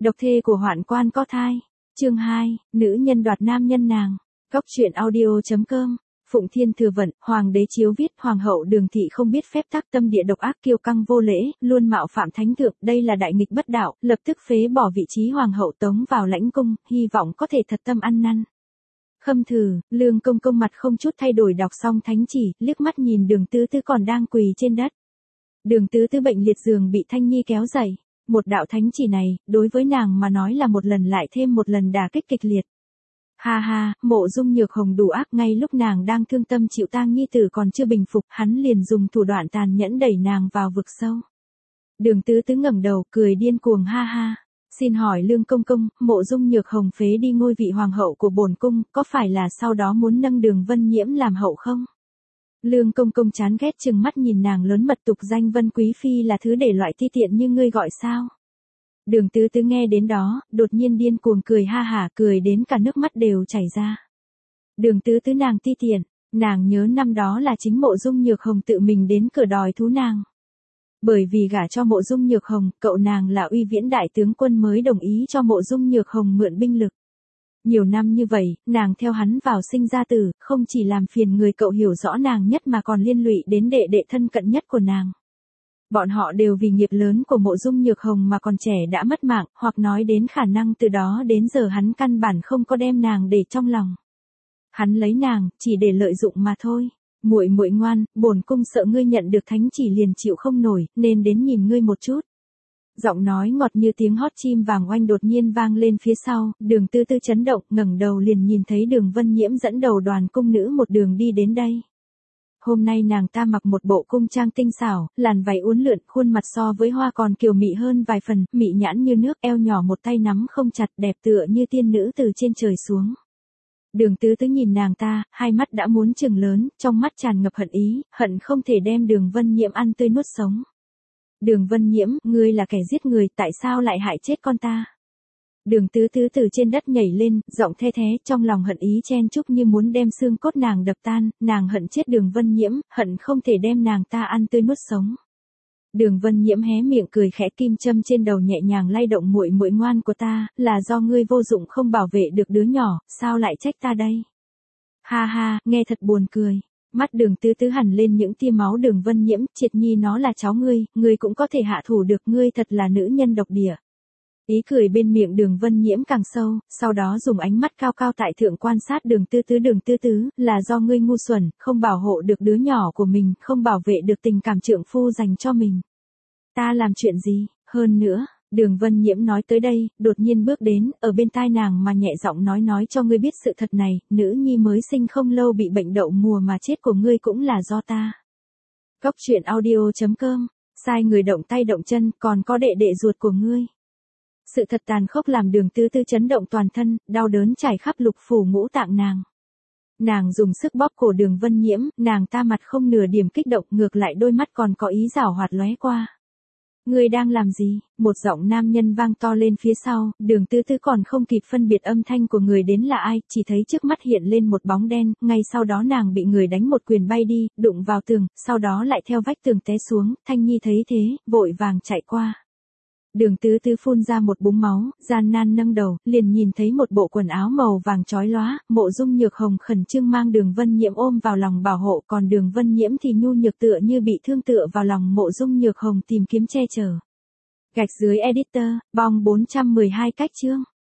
Độc thê của hoạn quan có thai. Chương 2, nữ nhân đoạt nam nhân nàng. Góc truyện audio.com. Phụng Thiên Thừa Vận, Hoàng đế chiếu viết Hoàng hậu Đường Thị không biết phép tắc, tâm địa độc ác, kiêu căng vô lễ, luôn mạo phạm thánh thượng, đây là đại nghịch bất đạo, lập tức phế bỏ vị trí Hoàng hậu tống vào lãnh cung, hy vọng có thể thật tâm ăn năn. Khâm Thử, Lương Công Công mặt không chút thay đổi đọc xong thánh chỉ, liếc mắt nhìn Đường Tứ Tứ còn đang quỳ trên đất. Đường Tứ Tứ bệnh liệt giường bị Thanh Nhi kéo dậy. Một đạo thánh chỉ này, đối với nàng mà nói là một lần lại thêm một lần đả kích kịch liệt. Ha ha, Mộ Dung Nhược Hồng đủ ác, ngay lúc nàng đang thương tâm chịu tang nhi tử còn chưa bình phục, hắn liền dùng thủ đoạn tàn nhẫn đẩy nàng vào vực sâu. Đường Tứ Tứ ngẩng đầu, cười điên cuồng ha ha. Xin hỏi Lương Công Công, Mộ Dung Nhược Hồng phế đi ngôi vị hoàng hậu của bổn cung, có phải là sau đó muốn nâng Đường Vân Nhiễm làm hậu không? Lương Công Công chán ghét chừng mắt nhìn nàng lớn mật tục danh Vân Quý Phi là thứ để loại ti tiện như ngươi gọi sao? Đường Tứ Tứ nghe đến đó, đột nhiên điên cuồng cười ha hả, cười đến cả nước mắt đều chảy ra. Đường Tứ Tứ nàng ti tiện, nàng nhớ năm đó là chính Mộ Dung Nhược Hồng tự mình đến cửa đòi thú nàng. Bởi vì gả cho Mộ Dung Nhược Hồng, cậu nàng là Uy Viễn đại tướng quân mới đồng ý cho Mộ Dung Nhược Hồng mượn binh lực. Nhiều năm như vậy, nàng theo hắn vào sinh ra tử, không chỉ làm phiền người cậu hiểu rõ nàng nhất mà còn liên lụy đến đệ đệ thân cận nhất của nàng. Bọn họ đều vì nghiệp lớn của Mộ Dung Nhược Hồng mà còn trẻ đã mất mạng, hoặc nói đến khả năng từ đó đến giờ hắn căn bản không có đem nàng để trong lòng. Hắn lấy nàng, chỉ để lợi dụng mà thôi. Muội muội ngoan, bổn cung sợ ngươi nhận được thánh chỉ liền chịu không nổi, nên đến nhìn ngươi một chút. Giọng nói ngọt như tiếng hót chim vàng oanh đột nhiên vang lên phía sau, Đường Tứ Tứ chấn động, ngẩng đầu liền nhìn thấy Đường Vân Nhiễm dẫn đầu đoàn cung nữ một đường đi đến đây. Hôm nay nàng ta mặc một bộ cung trang tinh xảo, làn váy uốn lượn, khuôn mặt so với hoa còn kiều mị hơn vài phần, mị nhãn như nước, eo nhỏ một tay nắm không chặt, đẹp tựa như tiên nữ từ trên trời xuống. Đường Tứ Tứ nhìn nàng ta, hai mắt đã muốn trừng lớn, trong mắt tràn ngập hận ý, hận không thể đem Đường Vân Nhiễm ăn tươi nuốt sống. Đường Vân Nhiễm, ngươi là kẻ giết người, tại sao lại hại chết con ta? Đường Tứ Tứ từ trên đất nhảy lên, giọng the thé, trong lòng hận ý chen chúc như muốn đem xương cốt nàng đập tan, nàng hận chết Đường Vân Nhiễm, hận không thể đem nàng ta ăn tươi nuốt sống. Đường Vân Nhiễm hé miệng cười khẽ, kim châm trên đầu nhẹ nhàng lay động, muội muội ngoan của ta, là do ngươi vô dụng không bảo vệ được đứa nhỏ, sao lại trách ta đây? Ha ha, nghe thật buồn cười. Mắt Đường Tứ Tứ hằn lên những tia máu. Đường Vân Nhiễm, Triệt Nhi nó là cháu ngươi cũng có thể hạ thủ được, ngươi thật là nữ nhân độc địa. Ý cười bên miệng Đường Vân Nhiễm càng sâu, sau đó dùng ánh mắt cao cao tại thượng quan sát Đường Tứ Tứ. Đường Tứ Tứ, là do ngươi ngu xuẩn, không bảo hộ được đứa nhỏ của mình, không bảo vệ được tình cảm trượng phu dành cho mình. Ta làm chuyện gì, hơn nữa, Đường Vân Nhiễm nói tới đây, đột nhiên bước đến, ở bên tai nàng mà nhẹ giọng nói cho ngươi biết sự thật này, nữ nhi mới sinh không lâu bị bệnh đậu mùa mà chết của ngươi cũng là do ta. Góc truyện audio.com, sai người động tay động chân, còn có đệ đệ ruột của ngươi. Sự thật tàn khốc làm Đường Tứ Tứ chấn động toàn thân, đau đớn trải khắp lục phủ ngũ tạng nàng. Nàng dùng sức bóp cổ Đường Vân Nhiễm, nàng ta mặt không nửa điểm kích động, ngược lại đôi mắt còn có ý giảo hoạt lóe qua. Ngươi đang làm gì? Một giọng nam nhân vang to lên phía sau, Đường Tứ Tứ còn không kịp phân biệt âm thanh của người đến là ai, chỉ thấy trước mắt hiện lên một bóng đen, ngay sau đó nàng bị người đánh một quyền bay đi, đụng vào tường, sau đó lại theo vách tường té xuống. Thanh Nhi thấy thế, vội vàng chạy qua. Đường Tứ Tứ phun ra một búng máu, gian nan nâng đầu, liền nhìn thấy một bộ quần áo màu vàng chói lóa, Mộ Dung Nhược Hồng khẩn trương mang Đường Vân Nhiễm ôm vào lòng bảo hộ, còn Đường Vân Nhiễm thì nhu nhược tựa như bị thương tựa vào lòng Mộ Dung Nhược Hồng tìm kiếm che chở. Gạch dưới editor, bong 412 cách chương.